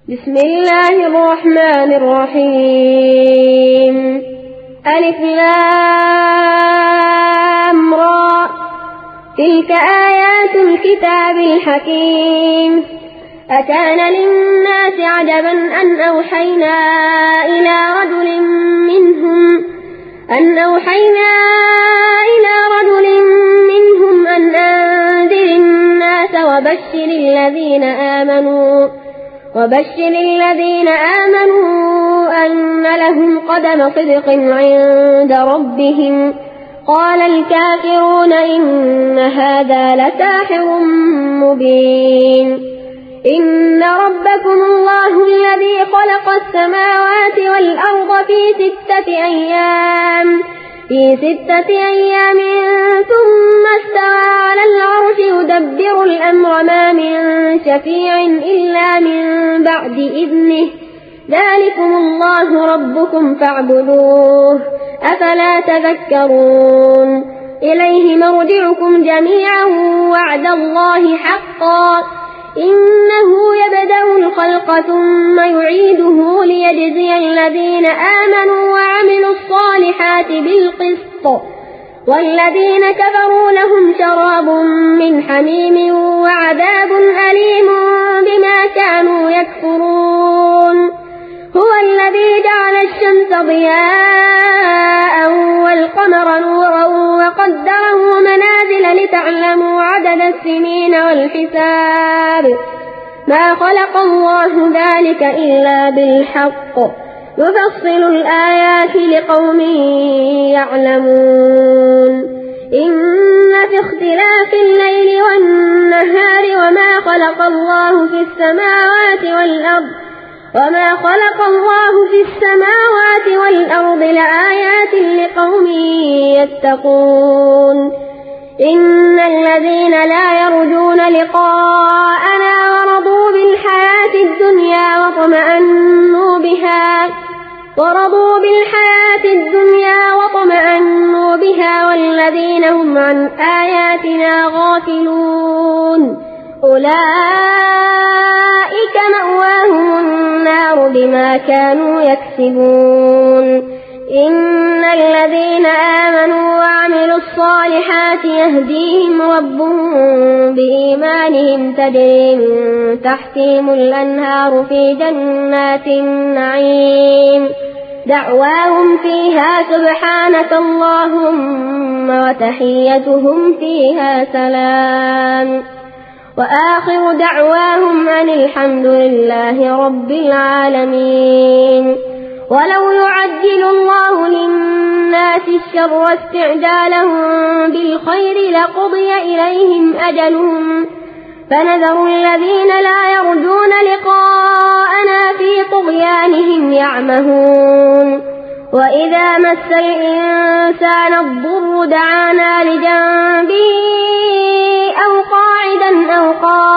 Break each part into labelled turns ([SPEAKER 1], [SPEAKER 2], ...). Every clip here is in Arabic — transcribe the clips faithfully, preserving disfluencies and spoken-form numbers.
[SPEAKER 1] بسم الله الرحمن الرحيم. ألف لام را، تلك آيات الكتاب الحكيم. أكان للناس عجبا أن أوحينا إلى رجل منهم أن أوحينا إلى رجل منهم أن أنذر الناس وبشر الذين آمنوا وبشر الذين آمنوا أن لهم قدم صدق عند ربهم. قال الكافرون إن هذا لساحر مبين. إن ربكم الله الذي خلق السماوات والأرض في ستة أيام في ستة أيام ثم استوى على العرش يدبر الأمر ما من شفيع إلا من بعد إذنه. ذلكم الله ربكم فاعبدوه أفلا تذكرون. إليه مرجعكم جميعا وعد الله حقا إنه يبدأ الخلق ثم يعيده ليجزي الذين آمنوا وعملوا الصالحات بالقسط والذين كفروا لهم شراب من حميم وعذاب أليم بما كانوا يكفرون. هو الذي جعل الشمس ضياء والقمر نورا وقدره منازل لتعلموا عدد السنين والحساب. ما خلق الله ذلك إلا بالحق يفصل الآيات لقوم يعلمون. إن في اختلاف الليل والنهار وما خلق الله في السماوات والأرض وما خلق الله في السماوات والأرض لآيات لقوم يتقون. إن الذين لا يرجون لقاءنا ورضوا بالحياة الدنيا وطمأنوا بها ورضوا بالحياة الدنيا وطمأنوا بها والذين هم عن آياتنا غافلون أولئك مأواهم النار بما كانوا يكسبون. إن الذين آمنوا وعملوا الصالحات يهديهم ربهم بإيمانهم تجري من تحتهم الأنهار في جنات النعيم دعواهم فيها سبحانك اللهم وتحيتهم فيها سلام وآخر دعواهم أن الحمد لله رب العالمين. ولو يعجل الله للناس الشر استعجالهم بالخير لقضي إليهم أجلهم فنذر الذين لا يرجون لقاءنا في طغيانهم يعمهون. وإذا مس الإنسان الضر دعانا لجنبه أو قاعدا أو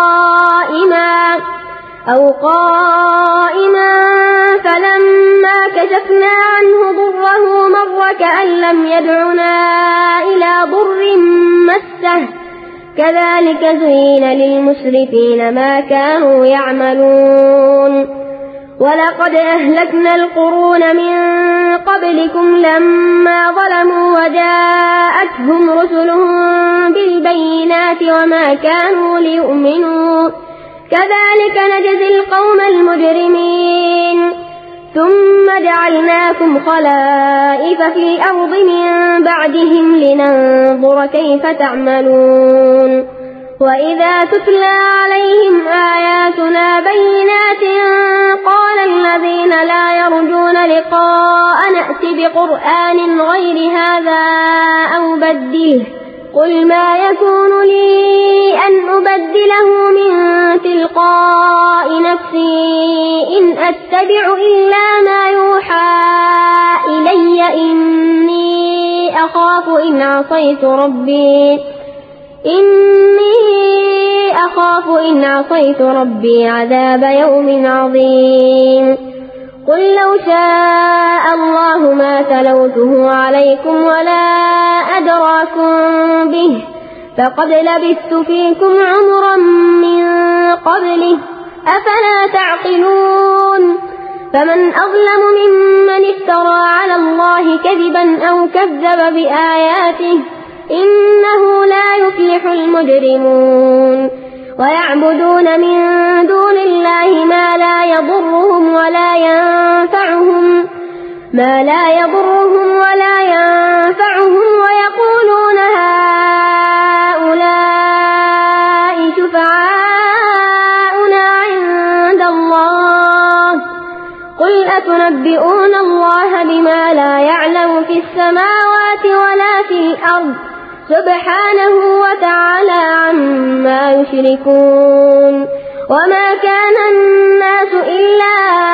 [SPEAKER 1] قائما أو قائما فلما كشفنا عنه ضره مر كأن لم يدعنا إلى ضر مسه كذلك زين للمسرفين ما كانوا يعملون. ولقد أهلكنا القرون من قبلكم لما ظلموا وجاءتهم رسلهم بالبينات وما كانوا ليؤمنوا كذلك نجزي القوم المجرمين. ثم جعلناكم خلائف في الأرض من بعدهم لننظر كيف تعملون. وإذا تتلى عليهم آياتنا بينات قال الذين لا يرجون لقاء نأت بقرآن غير هذا أو بدله قل ما يكون لي أن أبدله من تلقاء نفسي إن أتبع إلا ما يوحى إلي إني أخاف إن عصيت ربي إني أخاف إن عصيت ربي عذاب يوم عظيم. قل لو شاء الله ما تلوته عليكم ولا أدراكم به فقد لبثت فيكم عمرا من قبله أفلا تعقلون. فمن أظلم ممن افترى على الله كذبا أو كذب بآياته إنه لا يفلح المجرمون ويعبدون من دون الله ما لا يضرهم ولا ينفعهم ما لا يضرهم ولا ينفعهم ويقولون هؤلاء شفعاؤنا عند الله قل أتنبئون الله بما لا يعلم في السماوات ولا في الأرض سبحانه وتعالى عما يشركون وما كان الناس إلا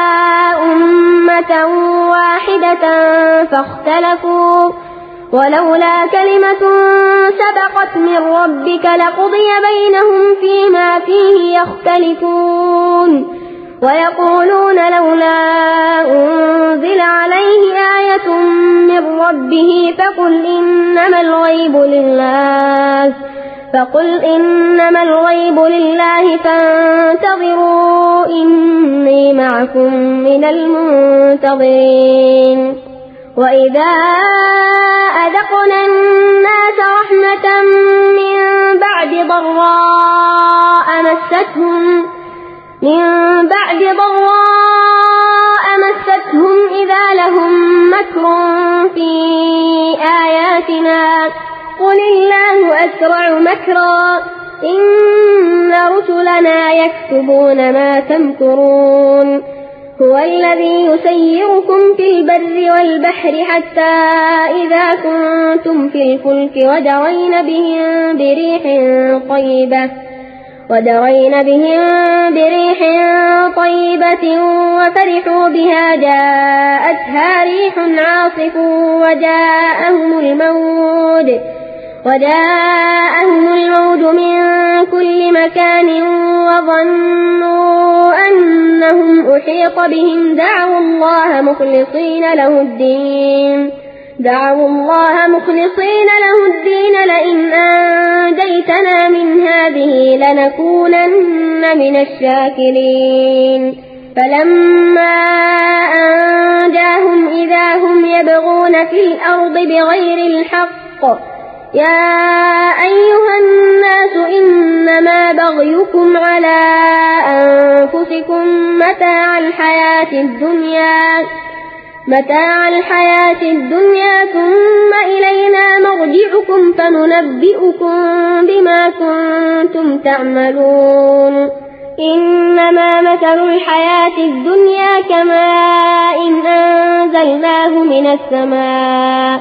[SPEAKER 1] أمة واحدة فاختلفوا ولولا كلمة سبقت من ربك لقضي بينهم فيما فيه يختلفون ويقولون لولا أنزل عليه آية من ربه فقل إنما الغيب لله فقل إنما الغيب لله فانتظروا إني معكم من المنتظرين وإذا أذقنا الناس رحمة من بعد ضراء مستهم من بعد ضراء مستهم إذا لهم مكر في آياتنا قل الله أسرع مكرا إن رسلنا يكتبون ما تمكرون هو الذي يسيركم في البر والبحر حتى إذا كنتم في الفلك ودرين بهم بريح طيبة ودرين بهم بريح طيبة وفرحوا بها جاءتها ريح عاصف وجاءهم الموج وجاءهم الموج من كل مكان وظنوا أنهم أحيط بهم دعوا الله مخلصين له الدين دعوا الله مخلصين له الدين لئن أنجيتنا من هذه لنكونن من الشاكرين فلما أنجاهم إذا هم يبغون في الأرض بغير الحق يا أيها الناس إنما بغيكم على أنفسكم متاع الحياة الدنيا متاع الحياة الدنيا ثم إلينا مرجعكم فننبئكم بما كنتم تعملون إنما مثل الحياة الدنيا كماء أنزلناه من السماء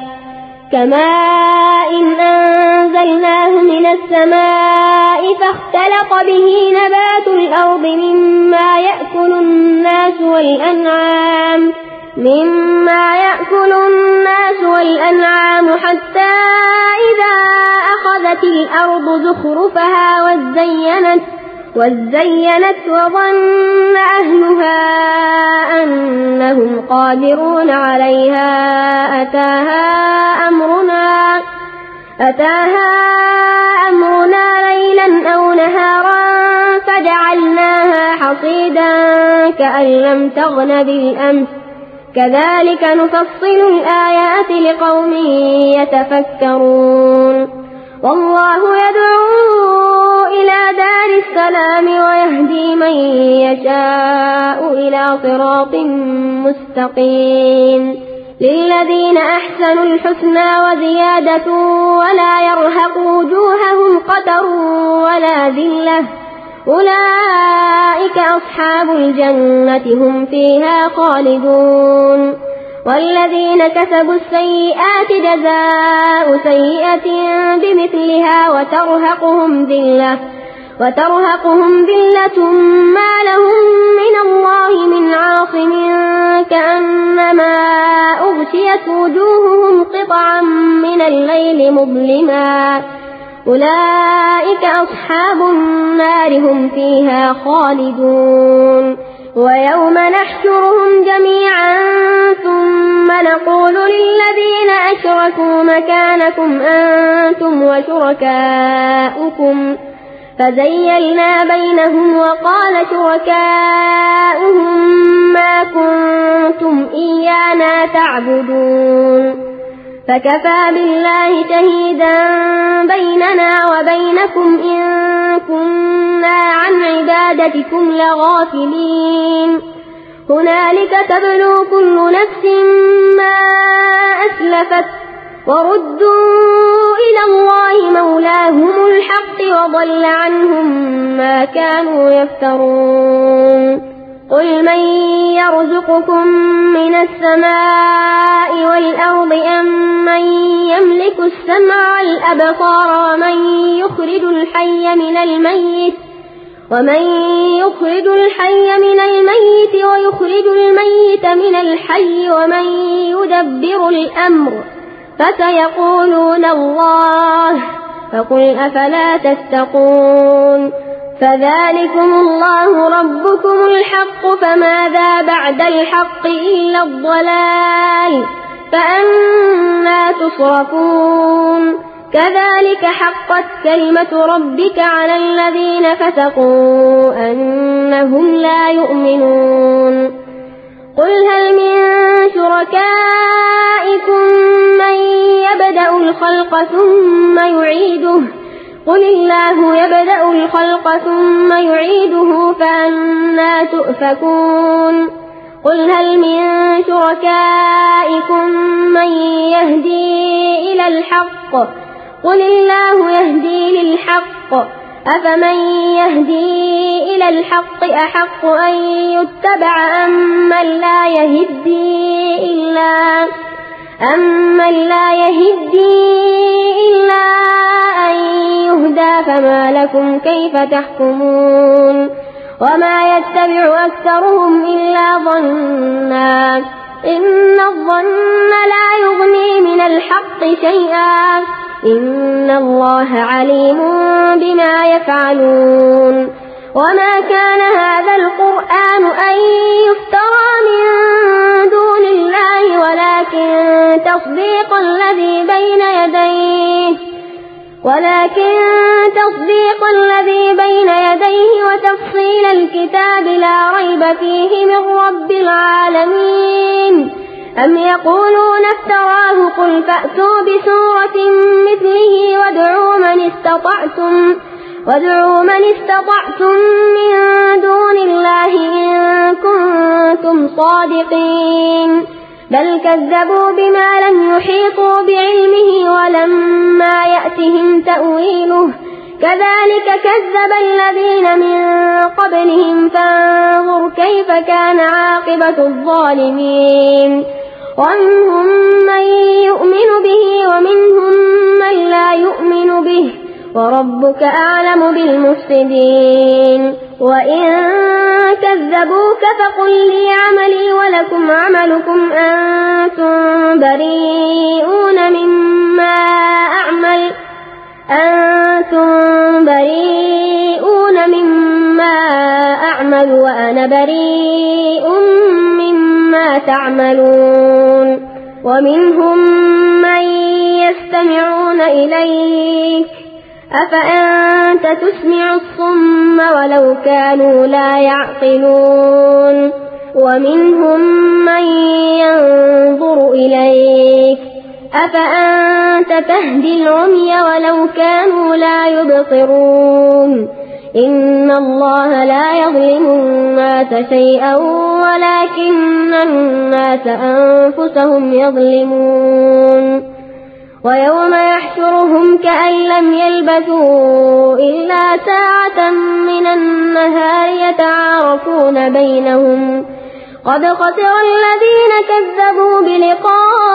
[SPEAKER 1] كماء أنزلناه من السماء فاختلط به نبات الأرض مما يأكل الناس والأنعام مما يأكل الناس والأنعام حتى إذا أخذت الأرض زخرفها وزينت وزينت وظن أهلها أنهم قادرون عليها أتاها أمرنا أتاها أمرنا ليلا أو نهارا فجعلناها حصيدا كأن لم تغن بالأمس كذلك نفصل الآيات لقوم يتفكرون والله يدعو إلى دار السلام ويهدي من يشاء إلى صراط مستقيم للذين أحسنوا الحسنى وزيادة ولا يرهق وجوههم قتر ولا ذلة أولئك أصحاب الجنة هم فيها خالدون والذين كسبوا السيئات جزاء سيئة بمثلها وترهقهم ذلة وترهقهم ذلة ما لهم من الله من عاصم كأنما أغشيت وجوههم قطعا من الليل مظلما أولئك أصحاب النار هم فيها خالدون ويوم نحشرهم جميعا ثم نقول للذين أشركوا مكانكم أنتم وشركاؤكم فزيلنا بينهم وقال شركاؤهم ما كنتم تعبدون فكفى بالله شهيدا بيننا وبينكم إن كنا عن عبادتكم لغافلين هنالك تبلو كل نفس ما أسلفت وردوا إلى الله مولاهم الحق وضل عنهم ما كانوا يفترون قل من يرزقكم من السماء والأرض أم من يملك السمع والأبصار ومن يخرج الحي من الميت ومن يخرج الحي من الميت ويخرج الميت من الحي ومن يدبر الأمر فسيقولون الله فقل أفلا تتقون فذلكم الله ربكم الحق فماذا بعد الحق إلا الضلال فأنى تصرفون كذلك حقت كلمة ربك على الذين فسقوا أنهم لا يؤمنون قل هل من شركائكم من يبدأ الخلق ثم يعيده قل الله يبدأ الخلق ثم يعيده فأنى تؤفكون قل هل من شركائكم من يهدي إلى الحق قل الله يهدي للحق أفمن يهدي إلى الحق أحق أن يتبع أمن لا يهدي إلا أمن لا يهدي إلا أن يهدى فما لكم كيف تحكمون وما يتبع أكثرهم إلا ظنا إن الظن لا يغني من الحق شيئا إن الله عليم بما يفعلون وما كان هذا القرآن أن يفترى من دون الله ولكن تصديق الذي بين يديه ولكن تصديق الذي بين يديه وتفصيل الكتاب لا ريب فيه من رب العالمين أم يقولون افتراه قل فأتوا بسورة مثله وادعوا من استطعتم وادعوا من استطعتم من دون الله إن كنتم صادقين بل كذبوا بما لم يحيطوا بعلمه ولما يأتهم تأويله كذلك كذب الذين من قبلهم فانظر كيف كان عاقبة الظالمين ومنهم من يؤمن به ومنهم من لا يؤمن به وربك أعلم بالمفسدين وإن كذبوك فقل لي عملي ولكم عملكم أنتم بريئون مما أعمل أنتم بريئون مما أعمل وأنا بريء مما تعملون ومنهم من يستمعون إليك أفأنت تسمع الصم ولو كانوا لا يعقلون ومنهم من ينظر إليك أفأنت تهدي العمي ولو كانوا لا يبصرون إن الله لا يظلم الناس شيئا ولكن الناس أنفسهم يظلمون ويوم يحشرهم كأن لم يلبثوا إلا ساعة من النهار يتعارفون بينهم قد خسر الذين كذبوا بلقاء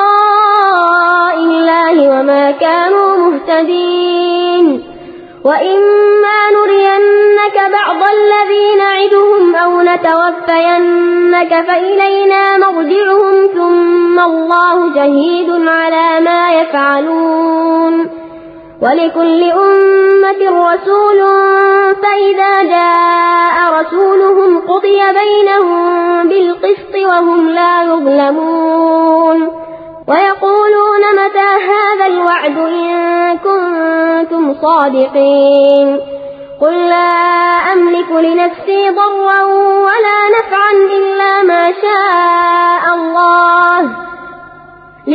[SPEAKER 1] الله وما كانوا مهتدين وإما نرينك بعض الذي نعدهم أو نتوفينك فإلينا مرجعهم ثم الله شهيد على ما يفعلون ولكل أمة رسول فإذا جاء رسولهم قضي بينهم بالقسط وهم لا يظلمون ويقولون متى هذا الوعد إن كنتم صادقين قل لا أملك لنفسي ضرا ولا نفعا إلا ما شاء الله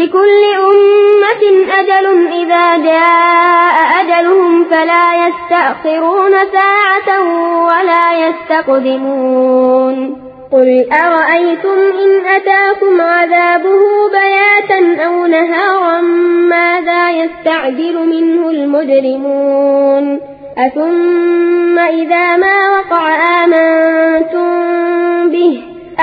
[SPEAKER 1] لكل أمة أجل إذا جاء أجلهم فلا يستأخرون ساعة ولا يستقدمون قل أرأيتم إن أتاكم عذابه بياتا أو نهارا ماذا يستعجل منه المجرمون أثم إذا ما وقع آمنتم به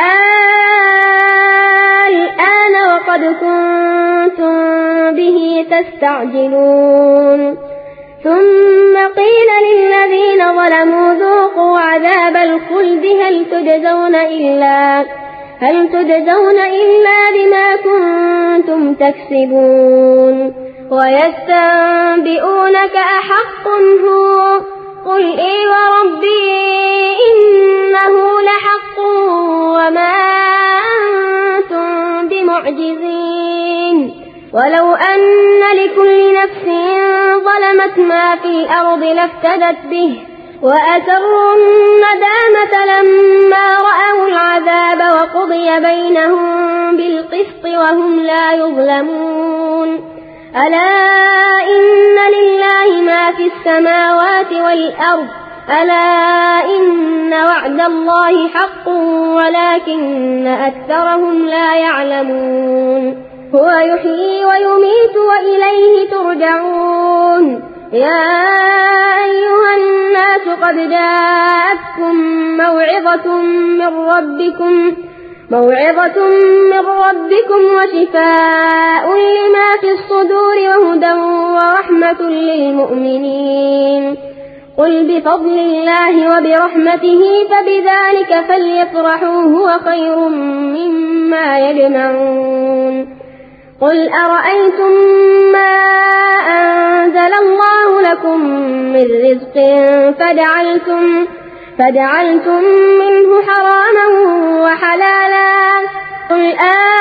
[SPEAKER 1] الآن وقد كنتم به تستعجلون ثم قيل للذين ظلموا ذوقوا عذاب الخلد هل تجزون إلا هل تجزون إلا بما كنتم تكسبون ويستنبئونك أحق هو قل إي وربي إنه لحق وما أنتم بمعجزين ولو أن لكل نفس ظلمت ما في الأرض لافتدت به وأسروا الندامة لما رأوا العذاب وقضي بينهم بالقسط وهم لا يظلمون ألا إن لله ما في السماوات والأرض ألا إن وعد الله حق ولكن أكثرهم لا يعلمون هو يحيي ويميت وإليه ترجعون يا أيها الناس قد جاءتكم موعظة من ربكم موعظة من ربكم وشفاء لما في الصدور وهدى ورحمة للمؤمنين قل بفضل الله وبرحمته فبذلك فليفرحوا هو خير مما يجمعون قل أرأيتم ما أنزل الله لكم من رزق فجعلتم فجعلتم منه حراما وحلالا قل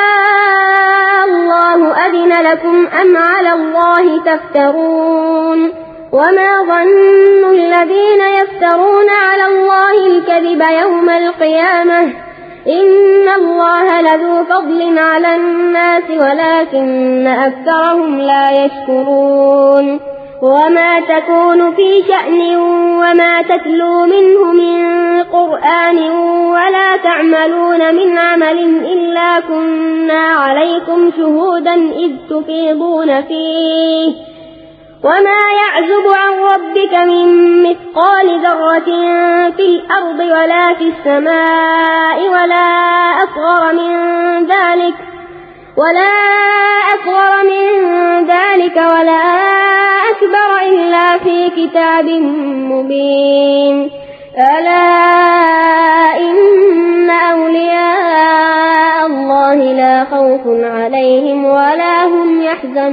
[SPEAKER 1] آه الله أذن لكم أم على الله تفترون وما ظن الذين يفترون على الله الكذب يوم القيامة إن الله لذو فضل على الناس ولكن أكثرهم لا يشكرون وما تكون في شأن وما تتلو منه من قرآن ولا تعملون من عمل إلا كنا عليكم شهودا إذ تفيضون فيه وما يعزب عن ربك من مثقال ذرة في الأرض ولا في السماء ولا أصغر من ذلك ولا أصغر من ذلك ولا أكبر إلا في كتاب مبين ألا إن أولياء الله لا خوف عليهم ولا هم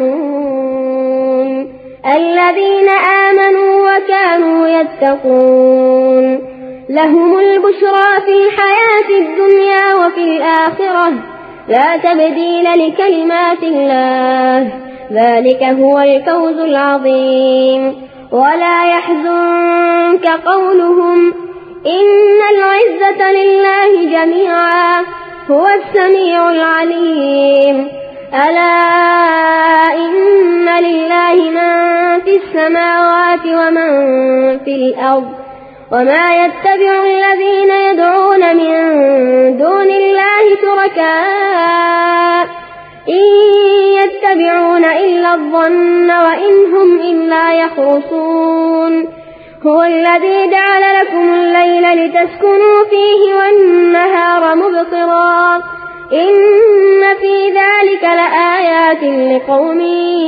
[SPEAKER 1] يحزنون الذين آمنوا وكانوا يتقون لهم البشرى في الحياة الدنيا وفي الآخرة لا تبديل لكلمات الله ذلك هو الفوز العظيم ولا يحزنك قولهم إن العزة لله جميعا هو السميع العليم ألا إن لله من في السماوات ومن في الأرض وما يتبع الذين يدعون من دون الله شركاء إن يتبعون إلا الظن وإن هم إلا يخرصون هو الذي جعل لكم الليل لتسكنوا فيه والنهار مبصرا إن في ذلك لآيات لقوم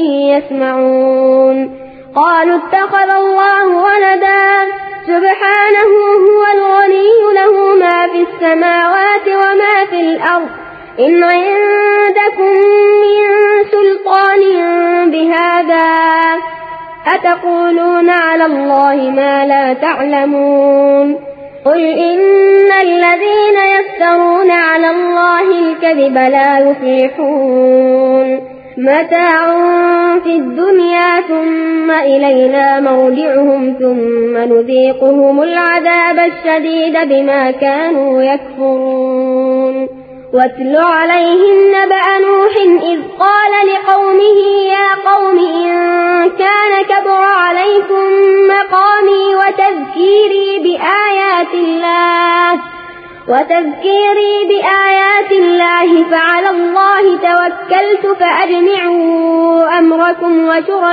[SPEAKER 1] يسمعون قالوا اتخذ الله ولدا سبحانه هو الغني له ما في السماوات وما في الأرض إن عندكم من سلطان بهذا أتقولون على الله ما لا تعلمون قل إن الذين يفترون على الله الكذب لا يفلحون متاع في الدنيا ثم إلينا مرجعهم ثم نذيقهم العذاب الشديد بما كانوا يكفرون واتل عليهم نبأ نوح إذ قال لقومه يا قوم إن كان كبر عليكم مقامي وتذكيري بآيات الله وتذكيري بآيات الله فعلى الله توكلت فأجمعوا أمركم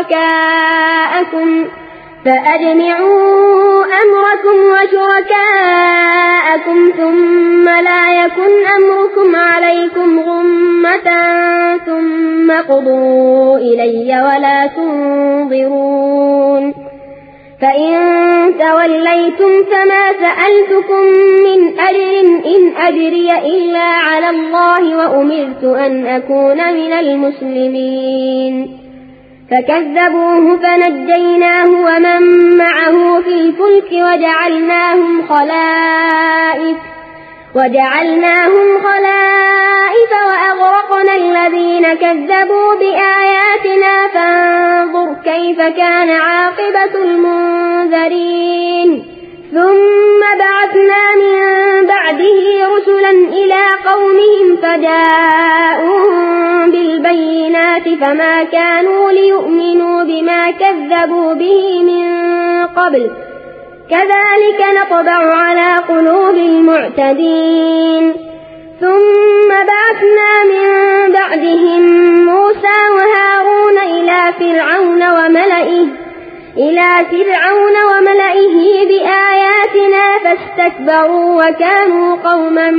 [SPEAKER 1] وشركاءكم فأجمعوا أمركم وشركاءكم ثم لا يكن أمركم عليكم غمة ثم قضوا إلي ولا تنظرون فإن توليتم فما سألتكم من أجر إن أجري إلا على الله وأمرت أن أكون من المسلمين فكذبوه فنجيناه ومن معه في الفلك وجعلناهم خلائف وجعلناهم خلائف وأغرقنا الذين كذبوا بآياتنا فانظر كيف كان عاقبة المنذرين ثم بعثنا من بعده رسلا إلى قومهم فجاءوهم بالبينات فما كانوا ليؤمنوا بما كذبوا به من قبل كذلك نطبع على قلوب المعتدين ثم بعثنا من بعدهم موسى وهارون إلى فرعون وملئه إلى فرعون وملئه بآياتنا فاستكبروا وكانوا قوما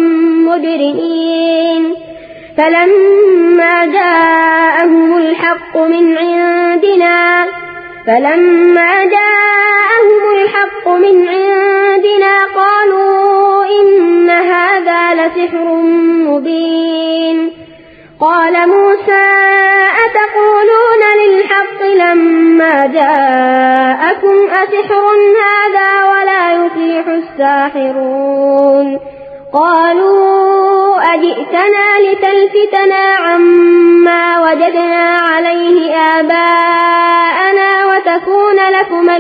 [SPEAKER 1] مجرمين فلما جاءهم الحق من عندنا فلما جاءهم الحق من عندنا قالوا إن هذا لسحر مبين قال موسى أتقولون للحق لما جاءكم أسحر هذا ولا يفلح الساحرون قالوا أجئتنا لتلفتنا عما وجدنا عليه آباءنا وتكون لكم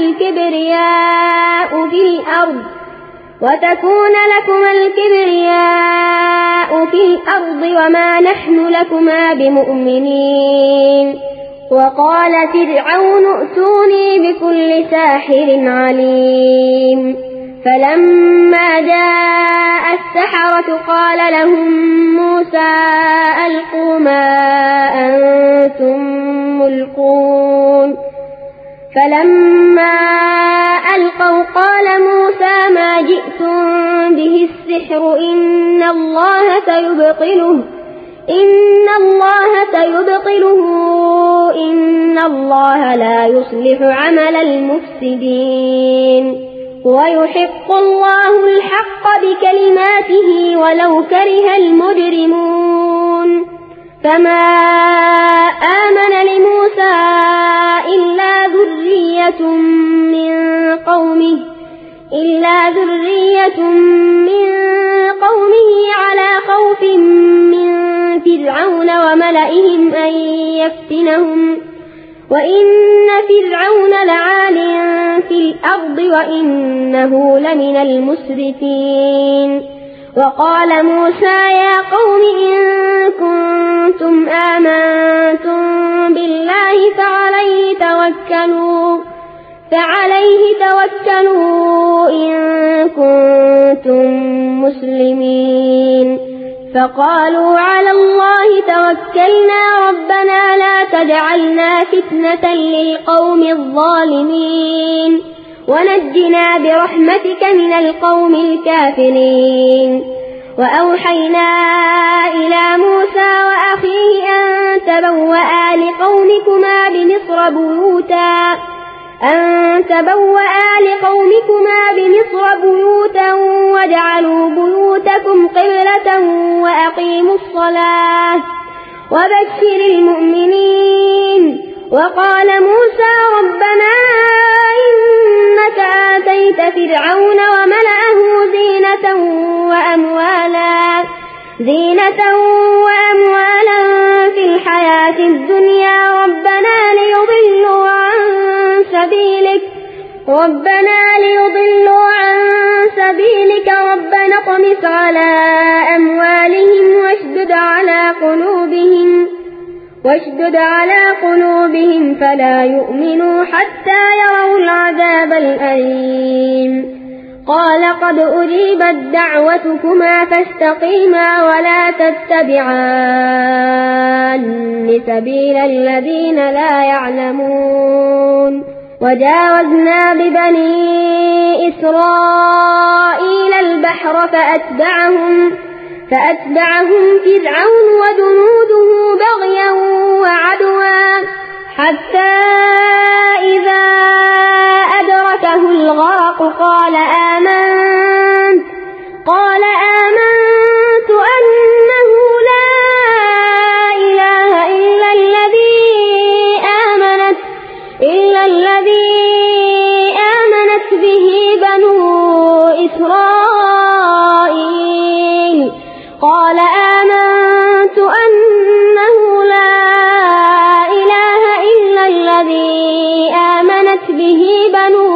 [SPEAKER 1] الكبرياء في الأرض وتكون لكم الكبرياء في الأرض وما نحن لكما بمؤمنين وقال فرعون ائتوني بكل ساحر عليم فلما جاء السحرة قال لهم موسى ألقوا ما أنتم ملقون فلما ألقوا قال موسى ما جئتم به السحر إن الله سيبطله إن الله سيبطله إن الله لا يصلح عمل المفسدين ويحق الله الحق بكلماته ولو كره المجرمون فما آمن لموسى إلا ذرية من قومه إلا ذرية من قومه على خوف من فرعون وملئهم أن يفتنهم وإن فرعون لعال في الأرض وإنه لمن المسرفين وقال موسى يا قوم إن كنتم آمنتم بالله فعليه توكلوا فعليه توكلوا إن كنتم مسلمين فقالوا على الله توكلنا ربنا لا تجعلنا فتنة للقوم الظالمين ونجنا برحمتك من القوم الكافرين وأوحينا إلى موسى وأخيه أن تبوأ لقومكما بمصر بيوتا أن تبوأ لقومكما بمصر بيوتا واجعلوا بيوتكم قبلة وأقيموا الصلاة وبشر المؤمنين وقال موسى ربنا إنك آتيت فرعون وملأه زينة وأموالا زينة وأموالا في الحياة الدنيا ربنا ليضلوا عن سبيلك ربنا ليضلوا عن سبيلك ربنا اطمس على أموالهم واشدد قلوبهم واشدد على قلوبهم فلا يؤمنوا حتى يروا العذاب الأليم قال قد أجيبت دعوتكما فاستقيما ولا تتبعان سبيل الذين لا يعلمون وجاوزنا ببني إسرائيل البحر فأتبعهم فأتبعهم فرعون وجنوده بغيا وعدوا حتى إذا أدركه الغرق قال آمنت قال آمنت أنه لا إله إلا الذي آمنت إلا الذي آمنت به بنو إسرائيل قال آمنت أنه لا إله إلا الذي آمنت به بنو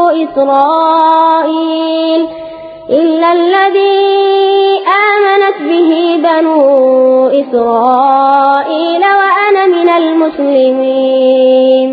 [SPEAKER 1] إسرائيل إلا الذي آمنت به بنو إسرائيل وأنا من المسلمين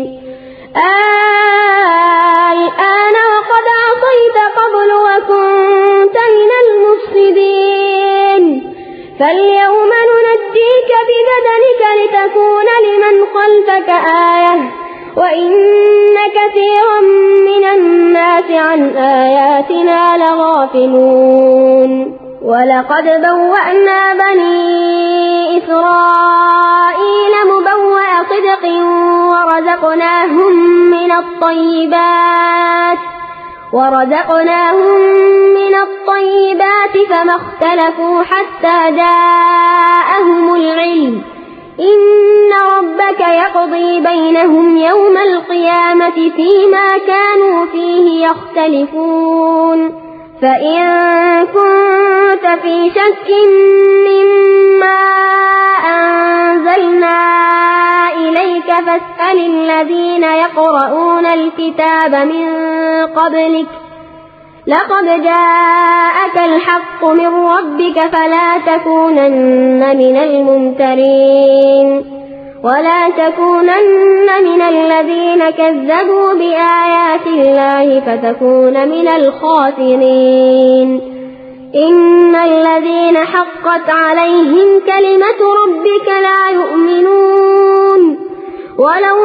[SPEAKER 1] الآن وقد عصيت قبل وكنت من المفسدين فاليوم ننجيك ببدنك لتكون لمن خلفك آية وإن كثيرا من الناس عن آياتنا لغافلون ولقد بوأنا بني إسرائيل مبوأ صدق ورزقناهم من الطيبات ورزقناهم من الطيبات فما اختلفوا حتى جاءهم العلم إن ربك يقضي بينهم يوم القيامة فيما كانوا فيه يختلفون فإن كنت في شك مما أنزلنا إليك فاسأل الذين يقرؤون الكتاب من قبلك لقد جاءك الحق من ربك فلا تكونن من الممترين ولا تكونن من الذين كذبوا بآيات الله فتكون من الخاسرين إن الذين حقت عليهم كلمة ربك لا يؤمنون ولو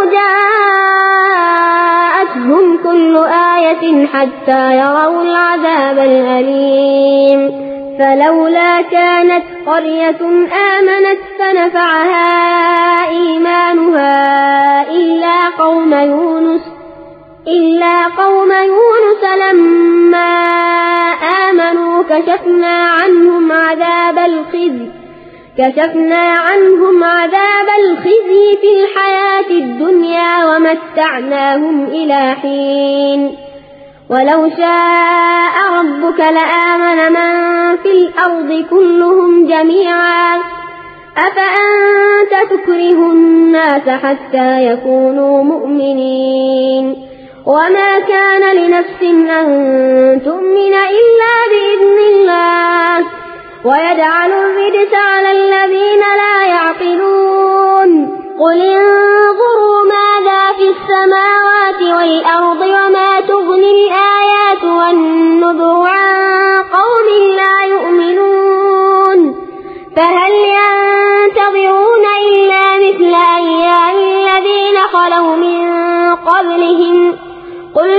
[SPEAKER 1] جاءتهم كل آية حتى يروا العذاب الأليم فلولا كانت قرية آمنت فنفعها إيمانها إلا قوم يونس إلا قوم يونس لما آمنوا كشفنا عنهم عذاب الخزي كشفنا عنهم عذاب الخزي في الحياة الدنيا ومتعناهم إلى حين ولو شاء ربك لآمن من في الأرض كلهم جميعا أفأنت تكره الناس حتى يكونوا مؤمنين وما كان لنفس أن تؤمن إلا بإذن الله ويجعل الرجس على الذين لا يعقلون قل انظروا ماذا في السماوات والأرض وما تغني الآيات والنذر عن قوم لا يؤمنون فهل ينتظرون إلا مثل أيام الذين خلوا من قبلهم قل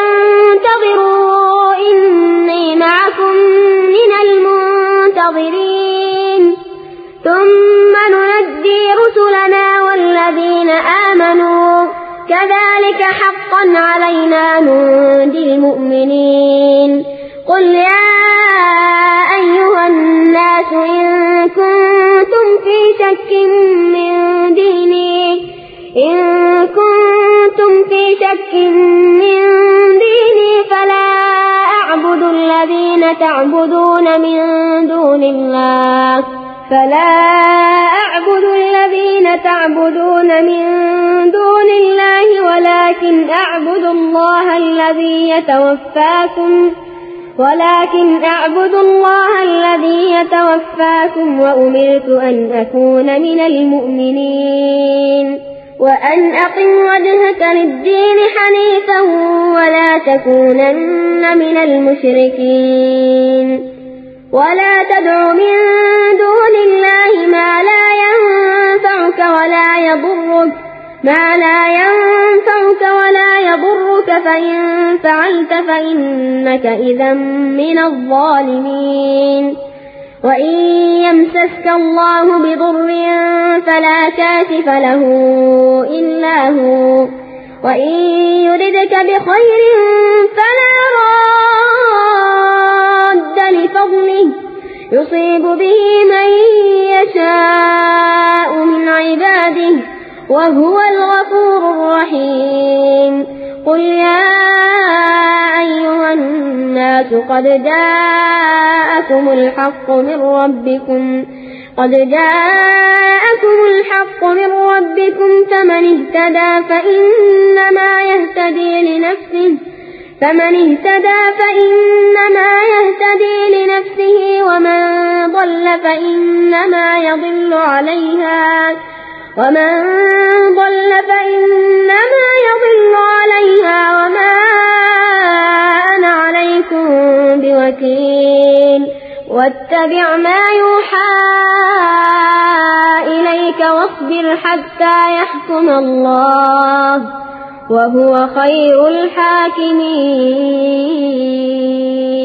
[SPEAKER 1] فانتظروا إني معكم من المنتظرين ثم ننجي رسلنا والذين آمنوا كذلك حقا علينا ننجي المؤمنين قل يا أيها الناس إن كنتم في شك من ديني إن كنتم في شك من ديني فلا أعبد الذين تعبدون من دون الله فلا أعبد الذين تعبدون من دون الله ولكن أعبد الله الذي يتوفاكم ولكن أعبدوا الله الذي يتوفاكم وأمرت أن أكون من المؤمنين وأن أقم وجهك للدين حنيفا ولا تكونن من المشركين ولا تدع من دون الله ما لا ينفعك ولا يضرك ما لا ينفعك ولا يضرك فإن فعلت فإنك إذا من الظالمين وإن يمسسك الله بضر فلا كاشف له إلا هو وإن يردك بخير فلا راد لفضله يصيب به من يشاء من عباده وهو الغفور الرحيم قل يا أيها الناس قد جاءكم الحق من ربكم قد جاءكم الحق من ربكم فمن اهتدى فإنما يهتدي لنفسه فمن اهتدى فإنما يهتدي لنفسه ومن ضل فإنما يضل عليها ومن ضل فإنما يضل عليها وما أنا عليكم بوكيل واتبع ما يوحى إليك واصبر حتى يحكم الله وهو خير الحاكمين.